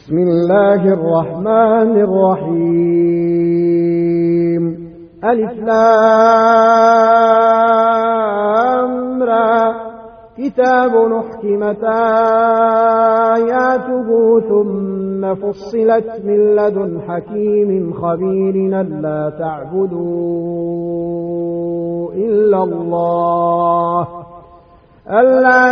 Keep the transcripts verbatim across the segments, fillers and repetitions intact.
بسم الله الرحمن الرحيم. ألف لام را كتاب أحكمت آياته ثم فصلت من لدن حكيم خبير ألا تعبدوا إلا الله ألا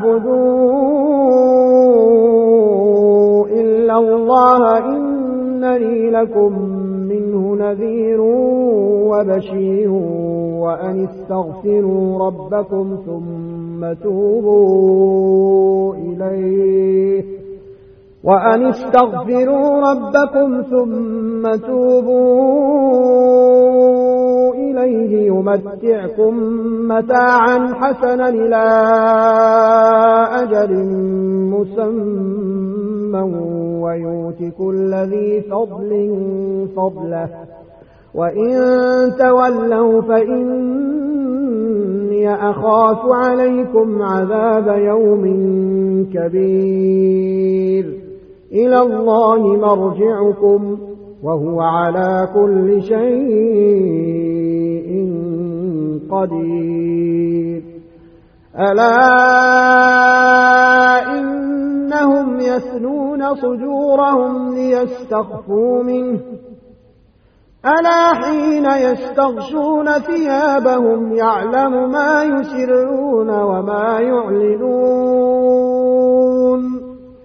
تعبدوا إلا الله إنني لكم منه نذير وبشير وأن استغفروا ربكم ثم توبوا إليه وأن استغفروا ربكم ثم توبوا إليه يمتعكم متاعا حسنا إلى أجل مسمى ويؤت كل ذي فضل فضله وإن تولوا فإني أخاف عليكم عذاب يوم كبير. إلى الله مرجعكم وهو على كل شيء قدير. ألا إنهم يثنون صدورهم ليستخفوا منه ألا حين يستغشون ثيابهم يعلم ما يسرون وما يعلنون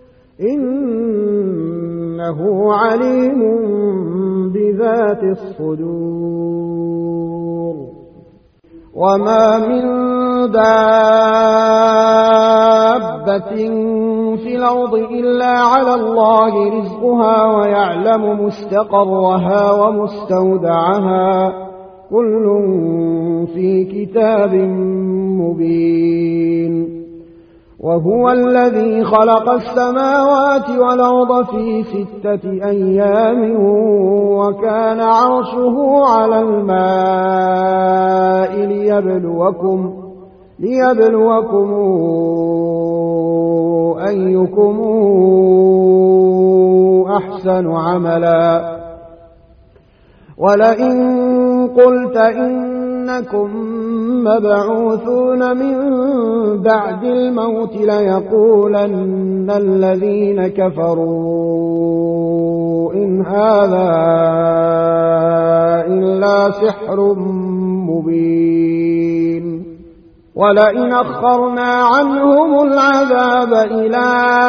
إنه عليم بذات الصدور. وما من دابة في الأرض إلا على الله رزقها ويعلم مستقرها ومستودعها كل في كتاب مبين. وهو الذي خلق السماوات والأرض في ستة أيام وكان عرشه على الماء ليبلوكم ليبلوكم أيكم أحسن عملا. ولئن قلت إنكم مبعوثون من بعد الموت ليقولن الذين كفروا إن هذا إلا سحر مبين. ولئن أخرنا عنهم العذاب إلى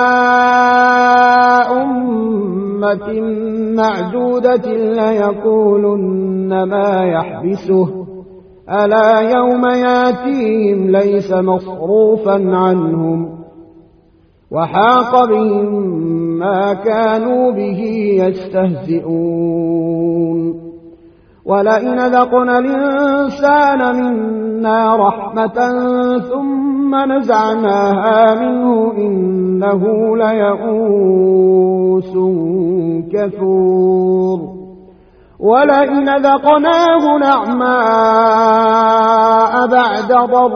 أمة معدودة ليقولن ما يحبسه ألا يوم ياتيهم ليس مصروفا عنهم وحاق بهم ما كانوا به يستهزئون. ولئن ذقنا الإنسان منا رحمة ثم نزعناها منه إنه ليئوس كفور. ولئن ذقناه نعماء بعد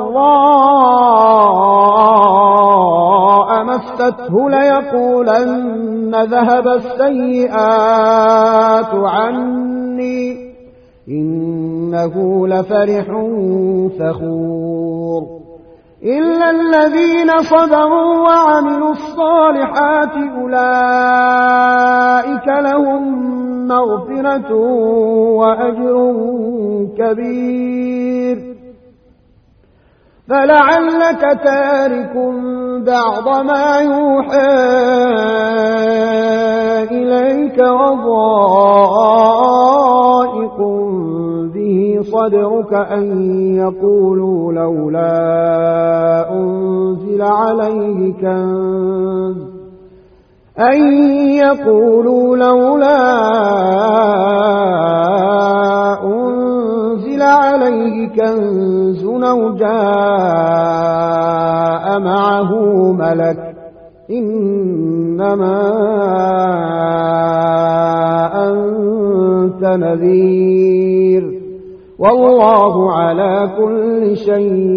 ضراء مسته ليقولن ذهب السيئات عني إنه لفرح فخور. إلا الذين صبروا وعملوا الصالحات أولئك لهم مغفرة وأجر كبير. فلعلك تارك بعض ما يوحى إليك وضائق به صدرك أن يقولوا لولا أنزل عليه كنز أن يقولوا لولا أنزل عليه كنز أو جاء معه ملك إنما أنت نذير والله على كل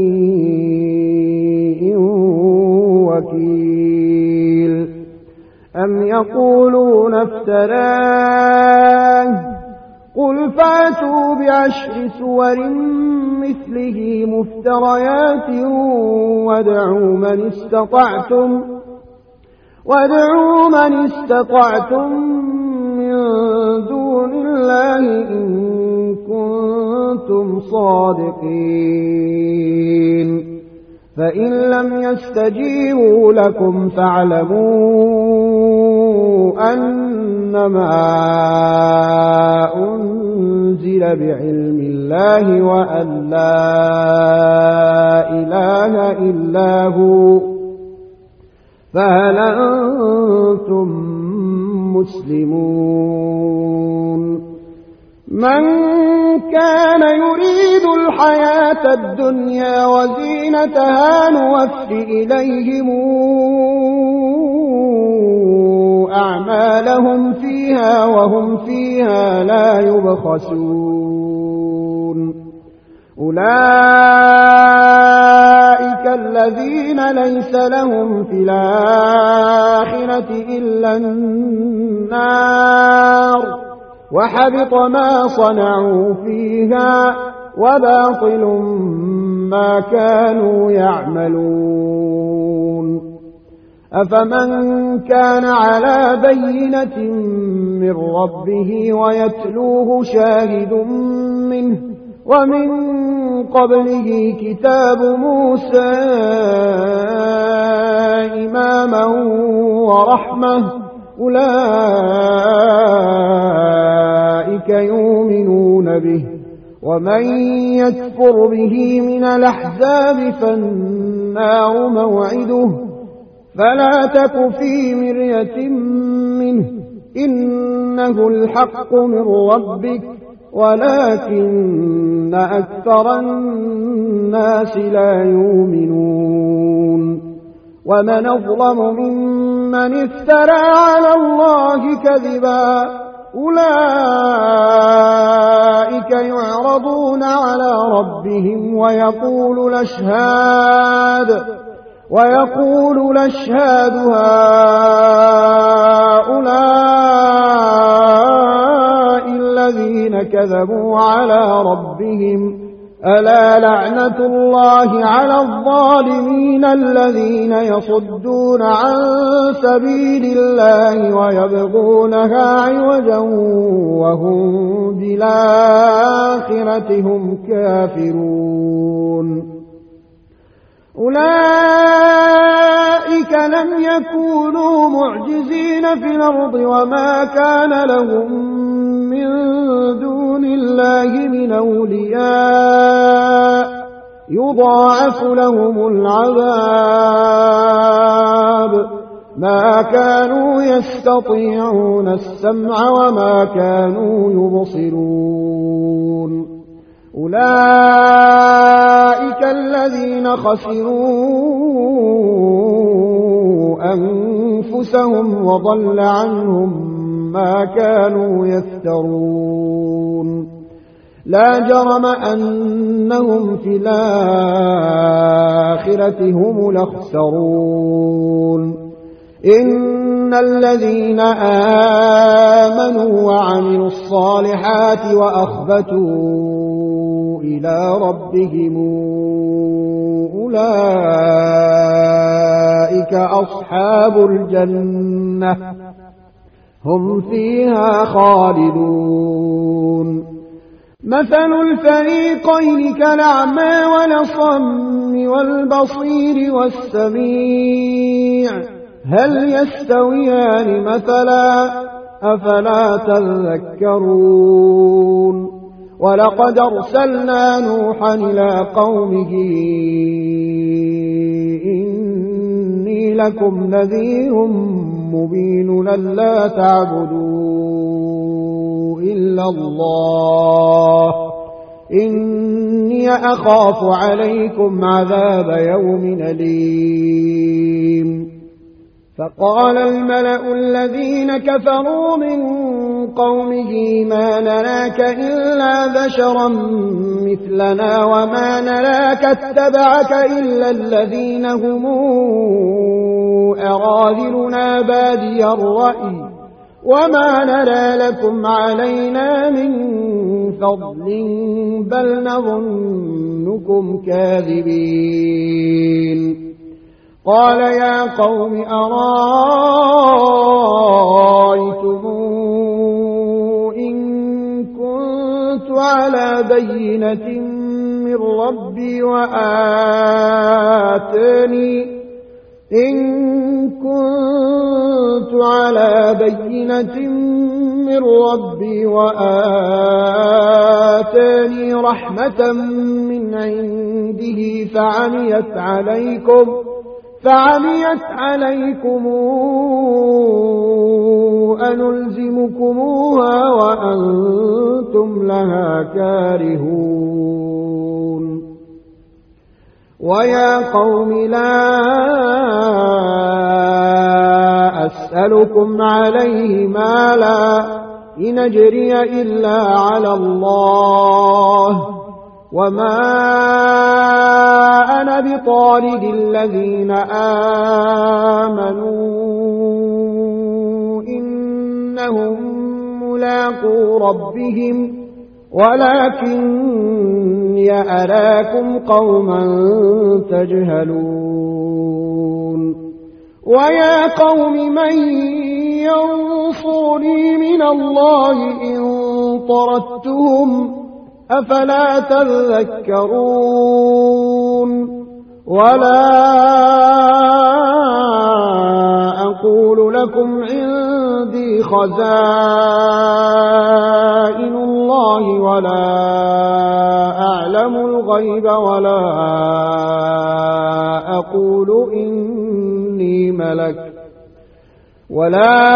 شيء وكيل. أم يقولون افتراه قل فاتوا بعشر سور مثله مفتريات وادعوا من استطعتم وادعوا من استطعتم من دون الله إن كنتم صادقين فإن لم يستجيبوا لكم فاعلموا أنما أنزل بعلم الله وأن لا إله إلا هو فهل أنتم مسلمون من كان يريد الحياة الدنيا وزينتها نوف إليهم أعمالهم فيها وهم فيها لا يبخسون أولئك الذين ليس لهم في الآخرة إلا النار وحبط ما صنعوا فيها وباطل ما كانوا يعملون أفمن كان على بينة من ربه ويتلوه شاهد منه ومن قبله كتاب موسى إماما ورحمة أولئك يؤمنون به ومن يكفر به من الأحزاب فالنار موعده فلا تك في مرية منه إنه الحق من ربك ولكن أكثر الناس لا يؤمنون ومن أظلم ممن افترى على الله كذبا أولئك يعرضون على ربهم ويقول الأشهاد ويقول الأشهاد هؤلاء الذين كذبوا على ربهم ألا لعنة الله على الظالمين الذين يصدون عن سبيل الله ويبغونها عوجا وهم بالآخرة هم كافرون أولئك لم يكونوا معجزين في الأرض وما كان لهم من دون الله من أولياء يضاعف لهم العذاب ما كانوا يستطيعون السمع وما كانوا يبصرون أولئك الذين خسروا أنفسهم وضل عنهم ما كانوا يفترون لا جرم أنهم في الآخرة هم الأخسرون إن الذين آمنوا وعملوا الصالحات وأخبتوا إلى ربهم أولئك أصحاب الجنة هم فيها خالدون مثل الفريقين كالأعمى والأصم والبصير والسميع هل يستويان مثلا أفلا تذكرون ولقد أرسلنا نوحا إلى قومه إني لكم نذير مبين ألا تعبدوا إلا الله إني أخاف عليكم عذاب يوم أليم فقال الملأ الذين كفروا من قومه ما نراك إلا بشرا مثلنا وما نراك اتبعك إلا الذين هم أراذلنا بادي الرأي وما نرى لكم علينا من فضل بل نظنكم كاذبين. قال يا قوم أرأيتم إن كنت على بينة من ربي وآتاني إن كنت على بينة من ربي وآتاني رحمة من عنده فعميت عليكم فعميت عليكم أنلزمكموها وأنتم لها كارهون. ويا قوم لا أسألكم عليه مالا إن أجري إلا على الله وما أنا بطارد الذين آمنوا إنهم ملاقو ربهم ولكني أراكم قوما تجهلون. ويا قوم من ينصرني من الله إن طردتهم أفلا تذكرون. ولا أقول لكم عندي خزائن الله ولا أعلم الغيب ولا أقول إني ملك ولا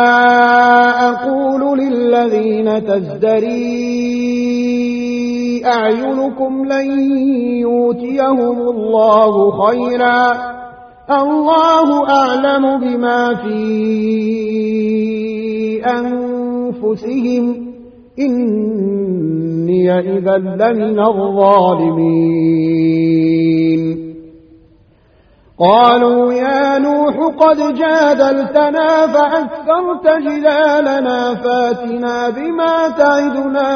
أقول للذين تزدري أعينكم لن يؤتيهم الله خيرا الله أعلم بما في أنفسهم إني إذا لمن الظالمين. قالوا يا نوح قد جادلتنا فأكثرت جدالنا فاتنا بما تعدنا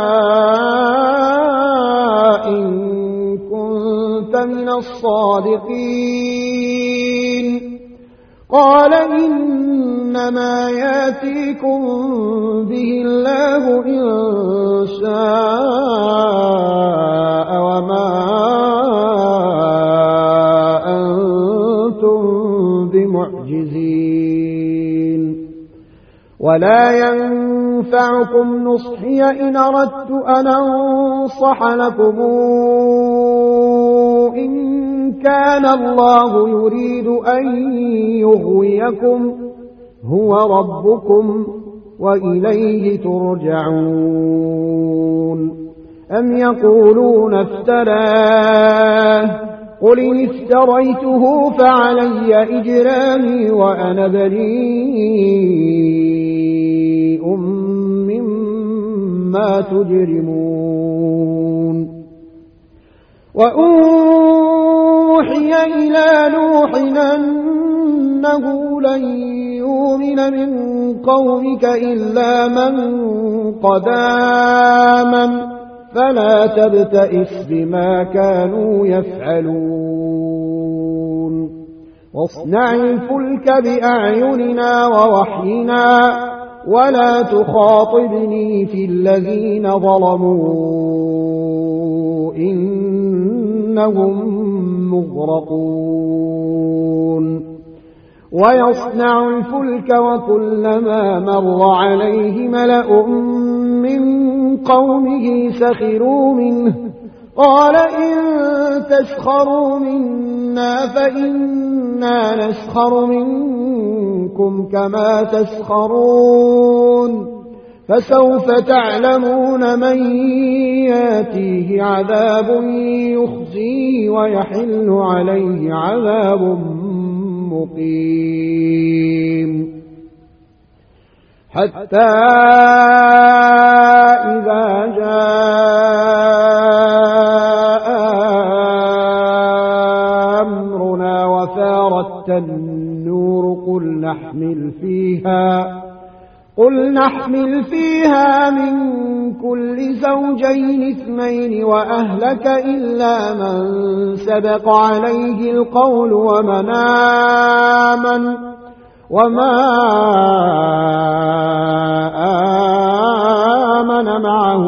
إن كنت من الصادقين. قال إنما ياتيكم به الله إن شاء وما بمعجزين ولا ينفعكم نصحي إن أردت أن أنصح لكم إن كان الله يريد أن يغويكم هو ربكم وإليه ترجعون. أم يقولون افتراه قل إن افتريته فعلي إجرامي وأنا بريء مما تجرمون. وأوحي إلى نوح أنه لن يؤمن من قومك إلا من قد آمن فلا تبتئس بما كانوا يفعلون. واصنع الفلك بأعيننا ووحينا ولا تخاطبني في الذين ظلموا إنهم مغرقون. ويصنع الفلك وكلما مر عليه ملأ من قومه سخروا منه قال إن تسخروا منا فإنا نسخر منكم كما تسخرون. فسوف تعلمون من ياتيه عذاب يخزيه ويحل عليه عذاب مقيم حتى إذا جاء أمرنا وفارت النور قل نحمل فيها قل نحمل فيها من كل زوجين اثنين وأهلك إلا من سبق عليه القول ومن آمن وما آمن معه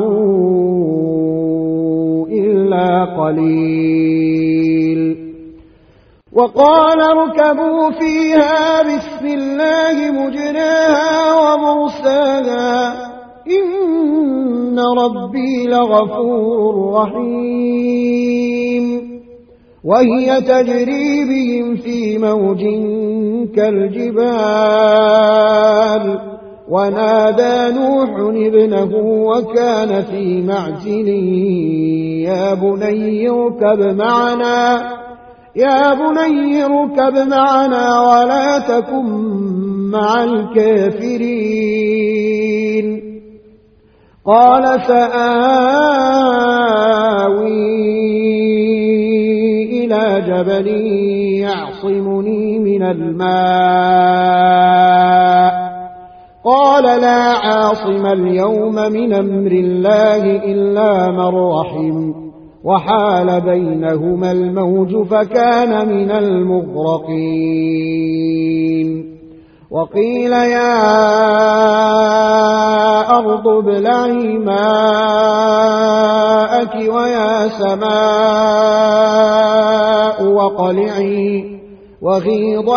إلا قليل وقال اركبوا فيها بسم الله مجراها ومرساها إن ربي لغفور رحيم وهي تجري بهم في موج كالجبال ونادى نوح ابنه وكان في معزل يا بني اركب معنا يا بني اركب معنا ولا تكن مع الكافرين قال سآوي إلى جبل يعصمني من الماء قال لا عاصم اليوم من أمر الله إلا من رحم وحال بينهما الموج فكان من المغرقين وقيل يا أرض ابلعي ماءك ويا سماء وقلعي وغيض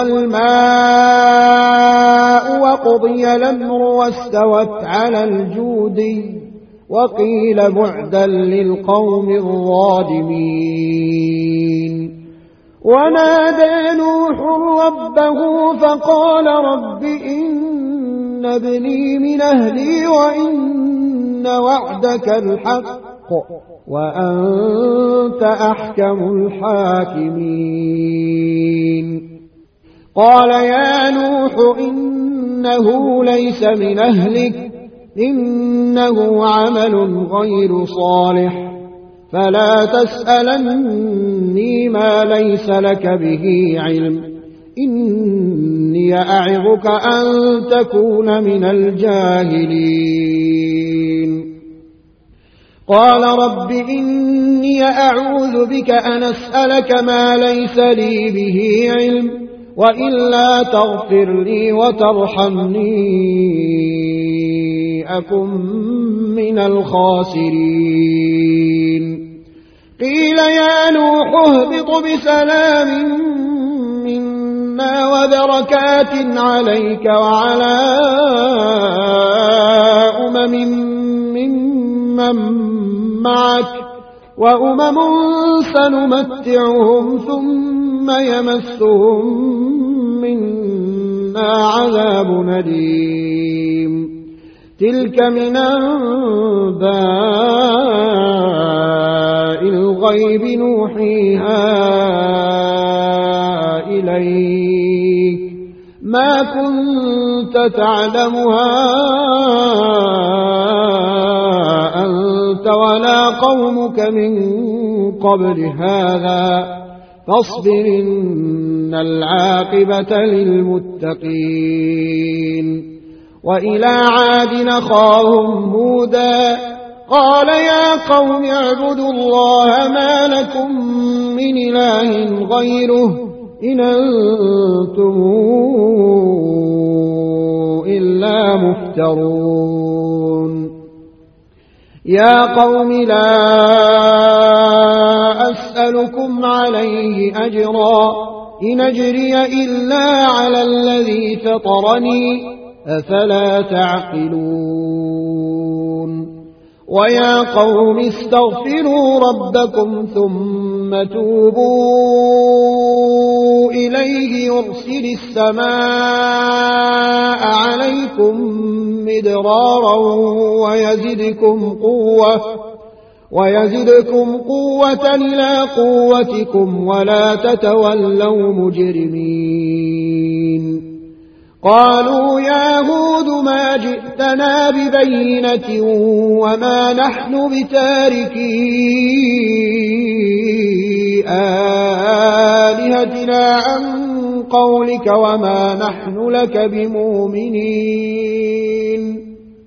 الماء وقضي الأمر واستوت على الجودي وقيل بعدا للقوم الظالمين ونادى نوح ربه فقال رب إن ابني من أهلي وإن وعدك الحق وأنت أحكم الحاكمين قال يا نوح إنه ليس من أهلك إنه عمل غير صالح فلا تسألني ما ليس لك به علم إني أعظك أن تكون من الجاهلين قال رب إني أعوذ بك أن أسألك ما ليس لي به علم وإلا تغفر لي وترحمني أكن من الخاسرين قيل يا نوح اهبط بسلام منا وبركات عليك وعلى أمم ممن معك وأمم سنمتعهم ثم يمسهم منا عذاب نديم تلك من أنباء الغيب نوحيها إليك ما كنت تعلمها أنت ولا قومك من قبل هذا فاصبر إن العاقبة للمتقين وإلى عاد أخاهم هودا قال يا قوم اعبدوا الله ما لكم من إله غيره إن أنتم إلا مفترون يا قوم لا أسألكم عليه أجرا إن أجري إلا على الذي فطرني أفلا تعقلون ويا قوم استغفروا ربكم ثم توبوا إليه يرسل السماء عليكم مدرارا ويزدكم قوة ويزدكم قوة إلى قوتكم ولا تتولوا مجرمين. قالوا يا هود ما جئتنا ببينة وما نحن بتاركي آلهتنا عن قولك وما نحن لك بمؤمنين.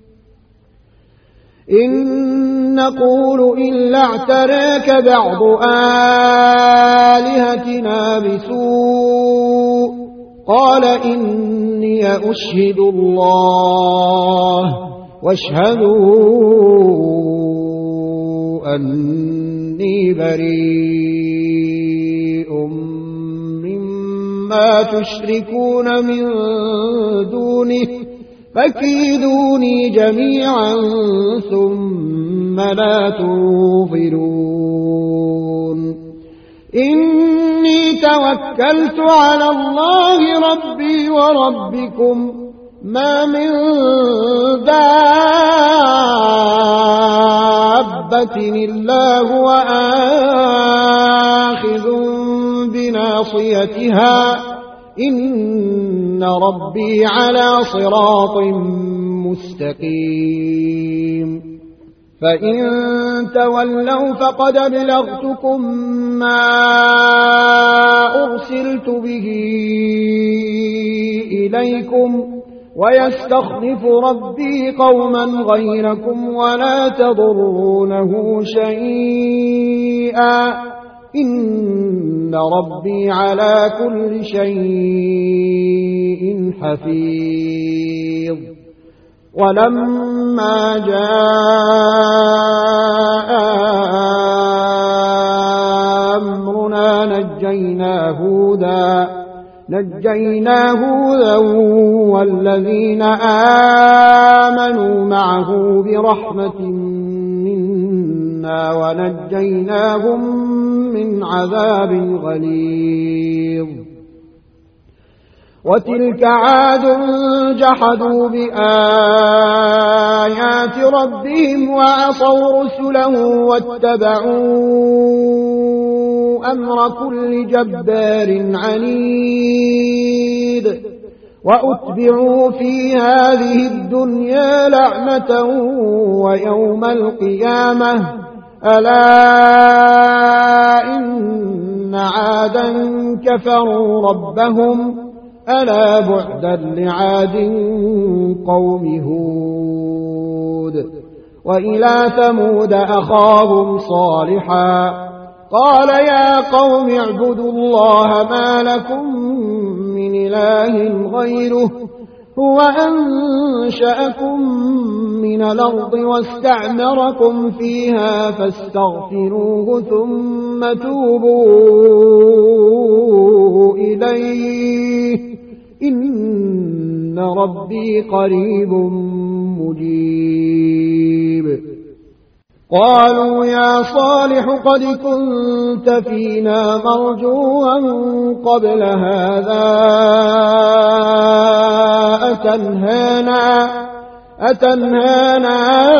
إن نقول إلا اعتراك بعض آلهتنا بسوء. قال إني أشهد الله واشهدوا أني بريء مما تشركون من دونه فكيدوني جميعا ثم لا تنظرون. إني توكلت على الله ربي وربكم ما من دابة إلا هو آخذ بناصيتها إن ربي على صراط مستقيم. فإن تولوا فقد أبلغتكم ما أرسلت به إليكم ويستخلف ربي قوما غيركم ولا تضرونه شيئا إن ربي على كل شيء حفيظ. ولما جاء أمرنا نجينا هودا نجينا هودا والذين آمنوا معه برحمة منا ونجيناهم من عذاب غليظ. وتلك عاد جحدوا بآيات ربهم وعصوا رسله واتبعوا أمر كل جبار عنيد. وأتبعوا في هذه الدنيا لعنة ويوم القيامة ألا إن عادا كفروا ربهم ألا بعدا لعاد قوم هود. وإلى ثمود أخاهم صالحا قال يا قوم اعبدوا الله ما لكم من إله غيره هو أنشأكم من الأرض واستعمركم فيها فاستغفروه ثم توبوا إليه إن ربي قريب مجيب. قالوا يا صالح قد كنت فينا مرجوا قبل هذا أتنهانا أتنهانا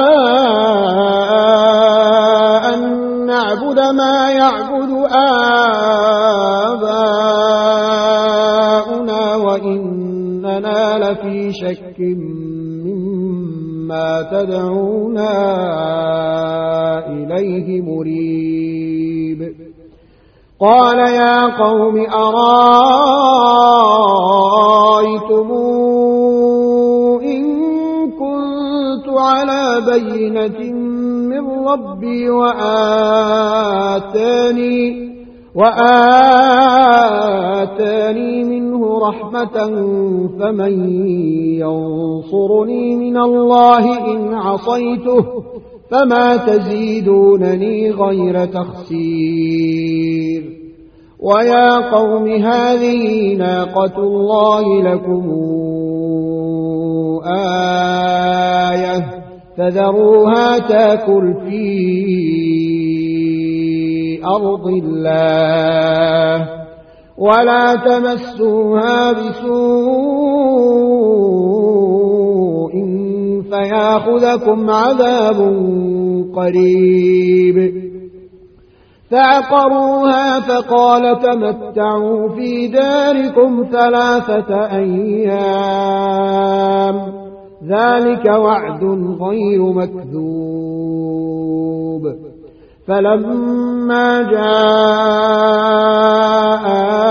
أن نعبد ما يعبد آباؤنا وإننا لفي شك مما تدعونا إليه مريب. قال يا قوم أرأيتم إن كنت على بينة من ربي وآتاني وآتاني منه رحمة فمن ينصرني من الله إن عصيته فما تزيدونني غير تخسير. ويا قوم هذه ناقة الله لكم آية فذروها تأكل في أرض الله ولا تمسوها بسوء فياخذكم عذاب قريب. فعقروها فقال تمتعوا في داركم ثلاثة أيام ذلك وعد غير مكذوب. فلما جاء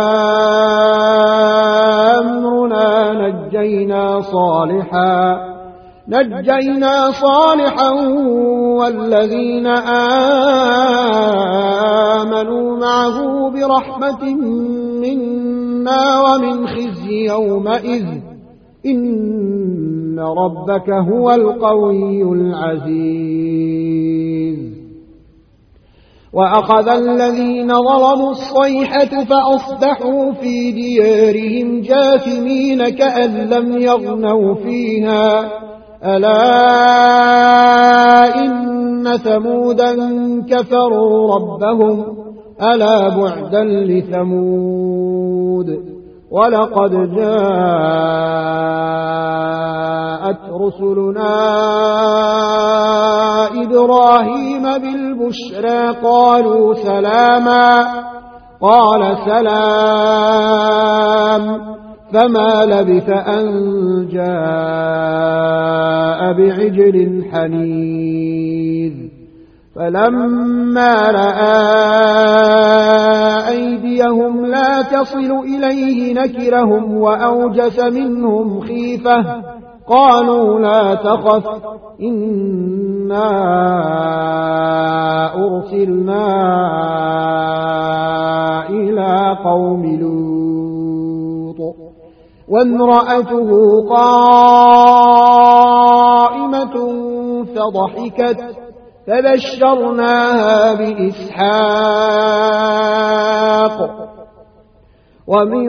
أمرنا نجينا صالحا نجينا صالحا والذين آمنوا معه برحمة منا ومن خزي يومئذ إن ربك هو القوي العزيز. وأخذ الذين ظلموا الصيحة فأصبحوا في ديارهم جاثمين كأن لم يغنوا فيها ألا إن ثمودا كفروا ربهم ألا بعدا لثمود. ولقد جاءت رسلنا إبراهيم بالبشرى قالوا سلاما قال سلام فما لبث أن جاء بعجل حنيذ. فلما رأى أيديهم لا تصل إليه نكرهم وأوجس منهم خيفة قالوا لا تخف إنا أرسلنا إلى قوم لوط وامرأته قائمة فضحكت فبشرناها بإسحاق ومن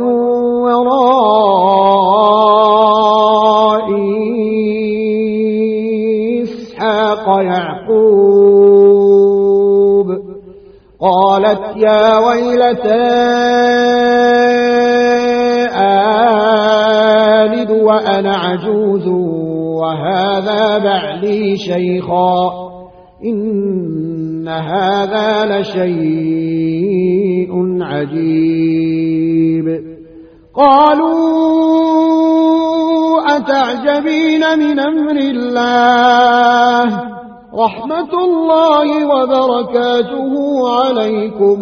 وراء إسحاق يعقوب. قالت يا ويلتى آلد وأنا عجوز وهذا بعلي شيخا إن هذا لشيء عجيب. قالوا أتعجبين من أمر الله رحمة الله وبركاته عليكم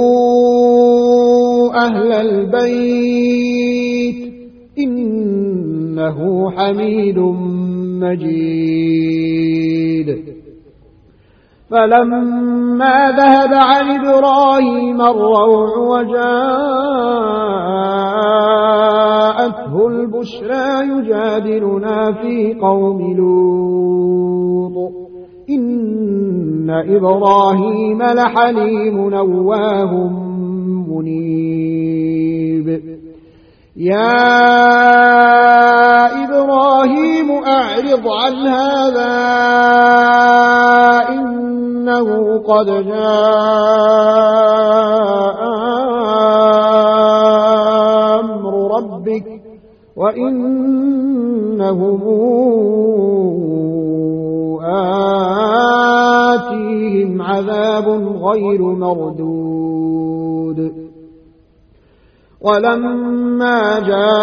أهل البيت إنه حميد مجيد. فلما ذهب عن إبراهيم الروع وجاءته البشرى يجادلنا في قوم لوط إن إبراهيم لحليم أواه منيب. يا إبراهيم أعرض عن هذا إنه قد جاء أمر ربك وإنهم آتيهم عذاب غير مردود. ولما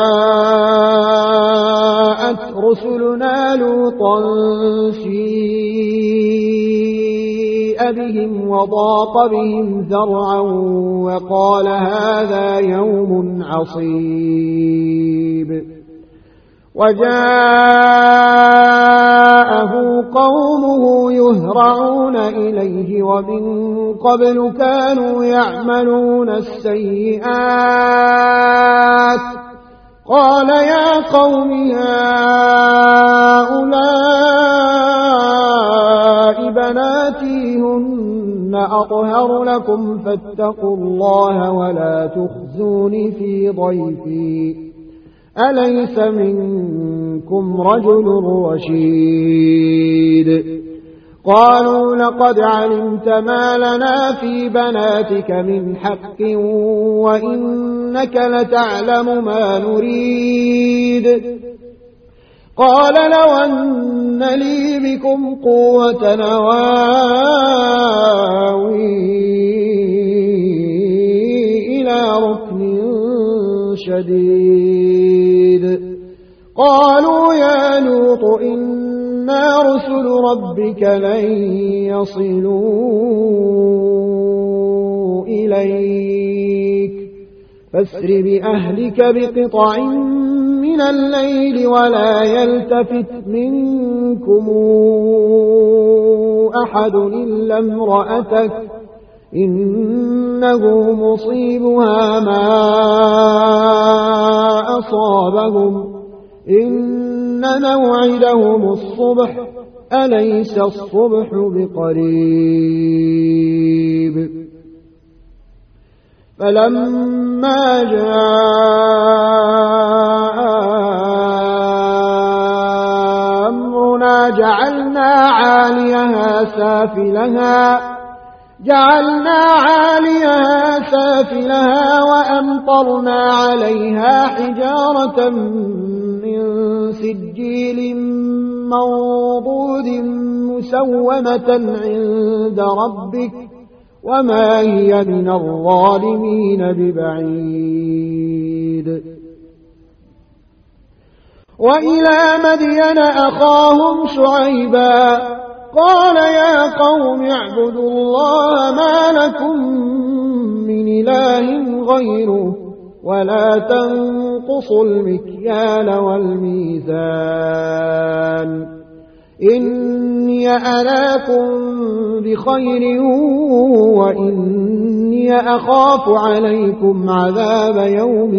جاءت رسلنا لوطا سيء بهم وضاق بهم ذرعا وقال هذا يوم عصيب. وجاءه قومه يهرعون إليه ومن قبل كانوا يعملون السيئات قال يا قوم هؤلاء بناتي هن أطهر لكم فاتقوا الله ولا تخزوني في ضيفي أليس منكم رجل رشيد. قالوا لقد علمت ما لنا في بناتك من حق وإنك لتعلم ما نريد. قال لو أن لي بكم قوة نواوي إلى ركن شديد قالوا يا لوط إنا رسل ربك لن يصلوا إليك فاسر بأهلك بقطع من الليل ولا يلتفت منكم أحد إلا امرأتك إنه مصيبها ما أصابهم إن موعدهم الصبح أليس الصبح بقريب فلما جاء أمرنا جعلنا عاليها سافلها جعلنا عاليها سافلها وأمطرنا عليها حجارة من سجيل منضود مسومة عند ربك وما هي من الظالمين ببعيد وإلى مدين أخاهم شعيبا قال يا قوم اعبدوا الله ما لكم من إله غيره ولا تنقصوا المكيال والميزان إني أراكم بخير وإني أخاف عليكم عذاب يوم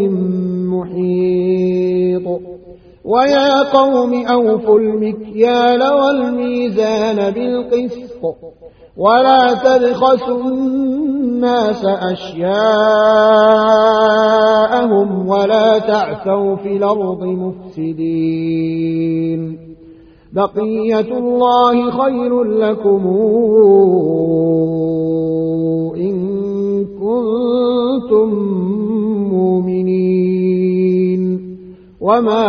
محيط ويا قوم أوفوا المكيال والميزان بالقسط ولا تبخسوا الناس أشياءهم ولا تعثوا في الأرض مفسدين بقية الله خير لكم إن كنتم مؤمنين وما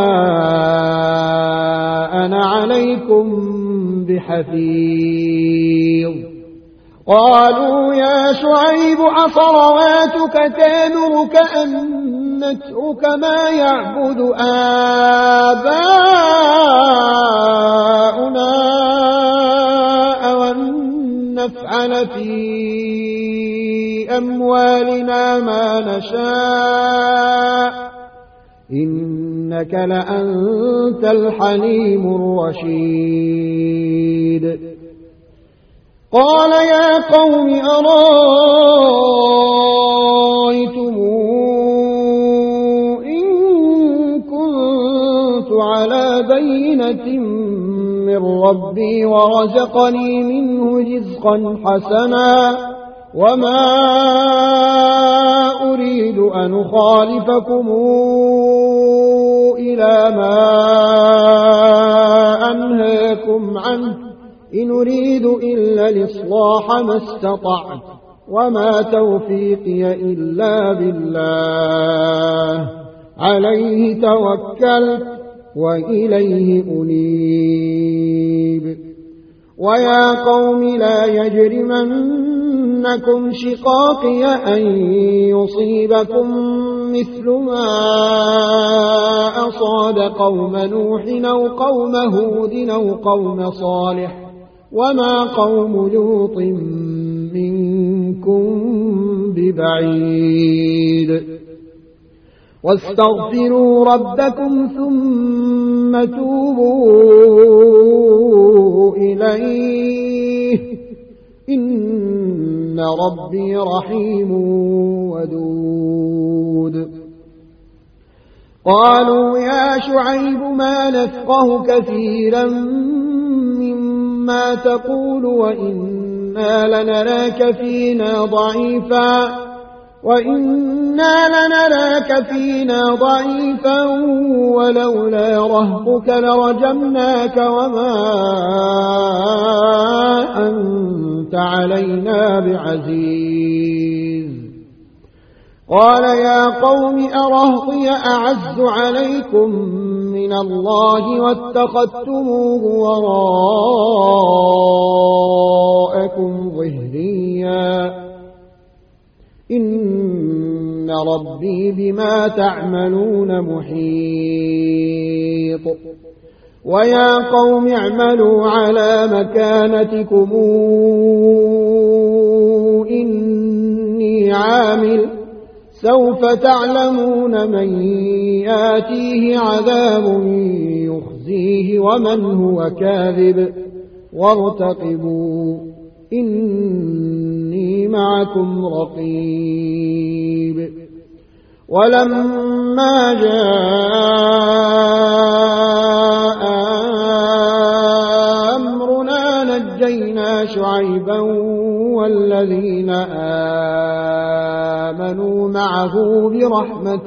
أنا عليكم بحفيظ قالوا يا شعيب أصلواتك تامرك أن نترك ما يعبد آباؤنا أو أن نفعل في أموالنا ما نشاء إنك لأنت الحليم الرشيد قال يا قوم أرايتم إن كنت على بينة من ربي ورزقني منه رزقا حسنا وما أريد أن أخالفكم إلى ما أنهاكم عنه إن أريد إلا الإصلاح ما استطعت وما توفيقي إلا بالله عليه توكلت وإليه أنيب ويا قوم لا يجرمنكم شقاقي أن يصيبكم مثل ما أصاب قوم نوح أو قوم هود أو قوم صالح وما قوم لوط منكم ببعيد واستغفروا ربكم ثم توبوا إليه إن ربي رحيم ودود قالوا يا شعيب ما نفقه كثيرا مما تقول وإنا لنراك فينا ضعيفا وإنا لنراك فينا ضعيفا ولولا رهبك لرجمناك وما أنت علينا بعزيز قال يا قوم أرهطي أعز عليكم من الله واتخذتموه وراءكم ظهريا إن ربي بما تعملون محيط ويا قوم اعملوا على مكانتكم إني عامل سوف تعلمون من ياتيه عذاب يخزيه ومن هو كاذب وارتقبوا إني معكم رقيب ولما جاء أمرنا نجينا شعيبا والذين آمنوا معه برحمة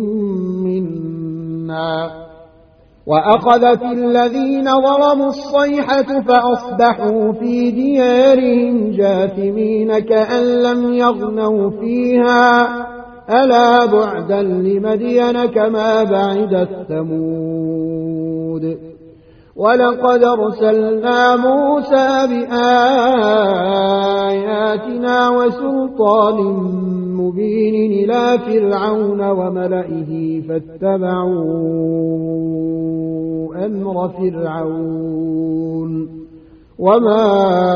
منا وأخذت الذين ظلموا الصيحة فأصبحوا في ديارهم جاثمين كأن لم يغنوا فيها ألا بعدا لمدين كما بعدت ثمود ولقد أرسلنا موسى بآياتنا وسلطان مبين إلى فرعون وملئه فاتبعوا أمر فرعون وما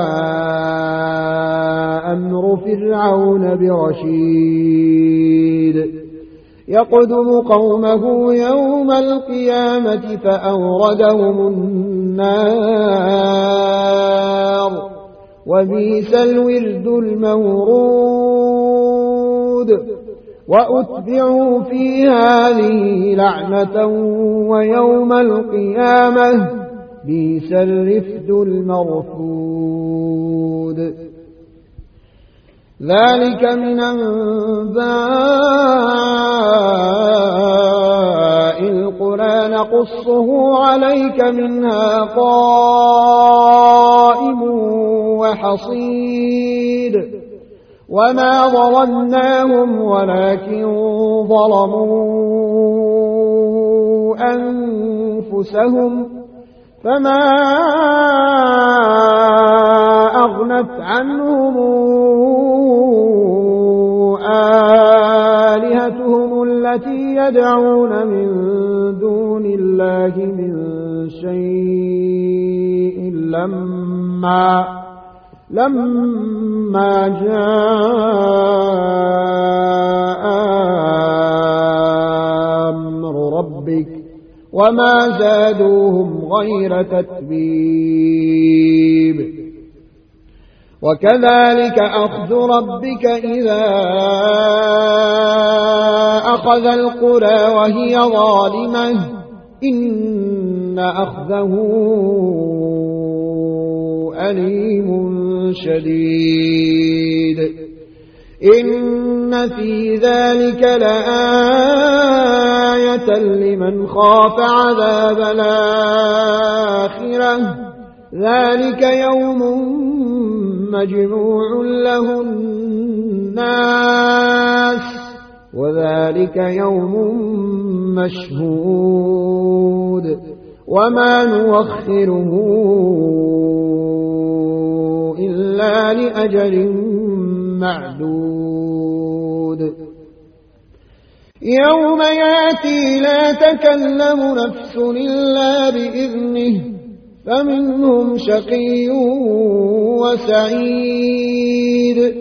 أمر فرعون برشيد يقدم قومه يوم القيامة فأوردهم النار وبئس الورد المورود وأتبعوا في هذه لعنة ويوم القيامة بئس الرفد المرفود ذلك من أنباء القرى نقصه عليك منها قائم وحصيد وما ظلمناهم ولكن ظلموا أنفسهم فما أغنت عنهم آلهتهم التي يدعون من دون الله من شيء لما لما جاء أمر ربك وما زادوهم غير تتبيب وكذلك أخذ ربك إذا أخذ القرى وهي ظالمة إن أخذه أليم شديد إن في ذلك لآية لمن خاف عذاب الآخرة ذلك يوم مجموع له الناس وذلك يوم مشهود وما نوخره إلا لأجل معدود يوم يأتي لا تكلم نفس إلا بإذنه فمنهم شقي وسعيد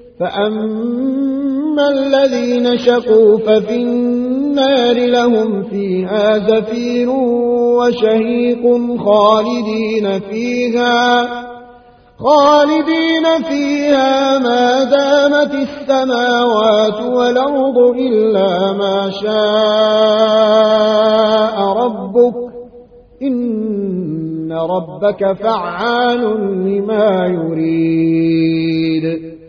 فأما الذين شقوا ففي النار لهم فيها زفير وشهيق خالدين فيها خالدين فيها ما دامت السماوات والأرض إلا ما شاء ربك إن ربك فعال لما يريد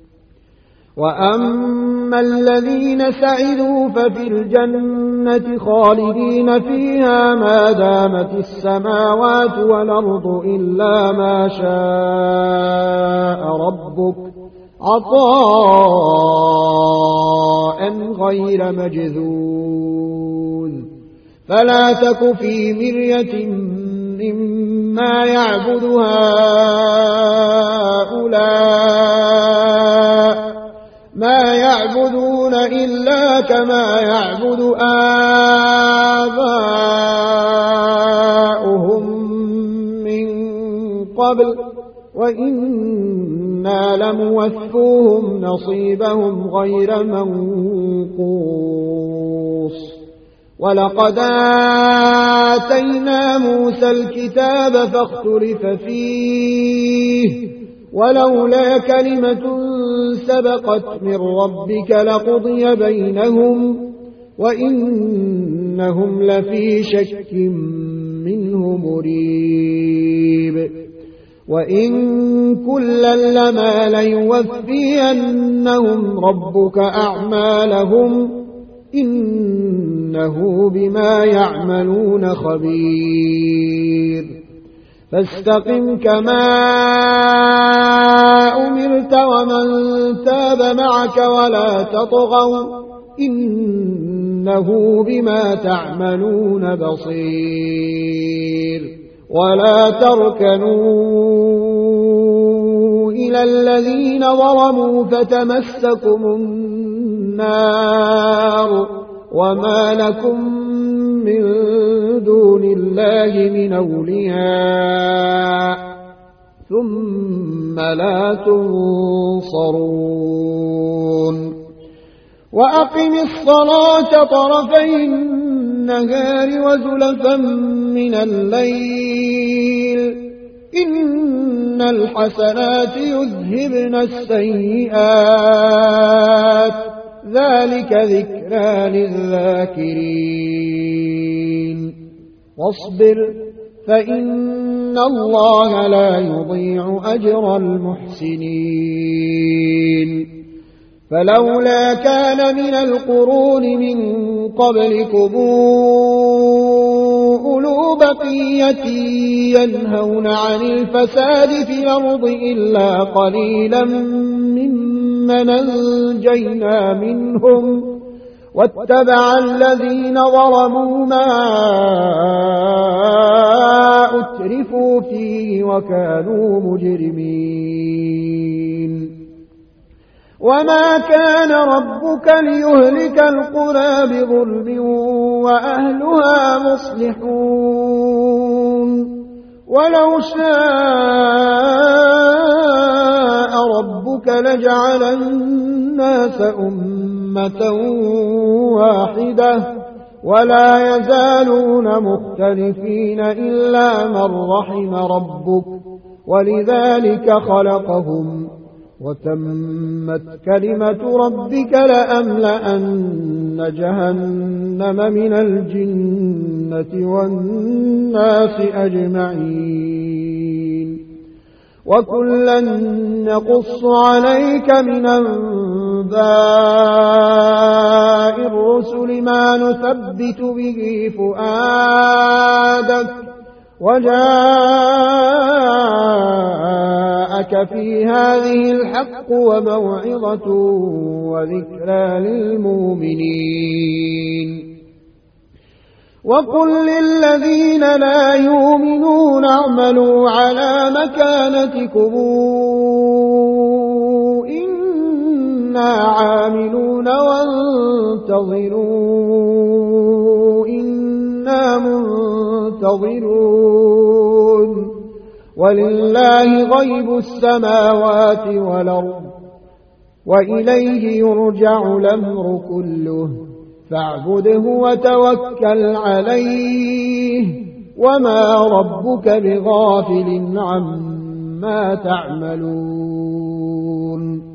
وأما الذين سعدوا ففي الجنة خالدين فيها ما دامت السماوات والأرض إلا ما شاء ربك عطاء غير مجذوذ فلا تك في مرية مما يعبد هؤلاء ما يعبدون إلا كما يعبد آباؤهم من قبل وإنا لموفوهم نصيبهم غير منقوص ولقد آتينا موسى الكتاب فاختلف فيه ولولا كلمة سبقت من ربك لقضي بينهم وإنهم لفي شك منه مريب وإن كلا لما ليوفينهم ربك أعمالهم إنه بما يعملون خبير فاستقم كما أمرت ومن تاب معك ولا تطغوا إنه بما تعملون بصير ولا تركنوا إلى الذين ظلموا فتمسكم النار وما لكم من دون الله من أولياء ثم لا تنصرون وأقم الصلاة طرفي النهار وزلفا من الليل إن الحسنات يذهبن السيئات ذلك ذكرى للذاكرين واصبر فإن الله لا يضيع أجر المحسنين فلولا كان من القرون من قبلكم أولو بقية ينهون عن الفساد في الأرض إلا قليلا ممن أنجينا منهم واتبع الذين ظلموا ما أترفوا فيه وكانوا مجرمين وما كان ربك ليهلك القرى بظلم وأهلها مصلحون ولو شاء ربك لجعل الناس أمة واحدة ولا يزالون مختلفين إلا من رحم ربك ولذلك خلقهم وتمت كلمة ربك لأملأن جهنم من الجنة والناس أجمعين وكلا نقص عليك من أنباء الرسل ما نثبت به فؤادك وجاءك في هذه الحق وموعظة وذكرى للمؤمنين وقل للذين لا يؤمنون اعملوا على مكانتكم إنا عاملون وانتظروا إنا منتظرون ولله غيب السماوات والأرض وإليه يرجع الأمر كله فاعبده وتوكل عليه وما ربك بغافل عما تعملون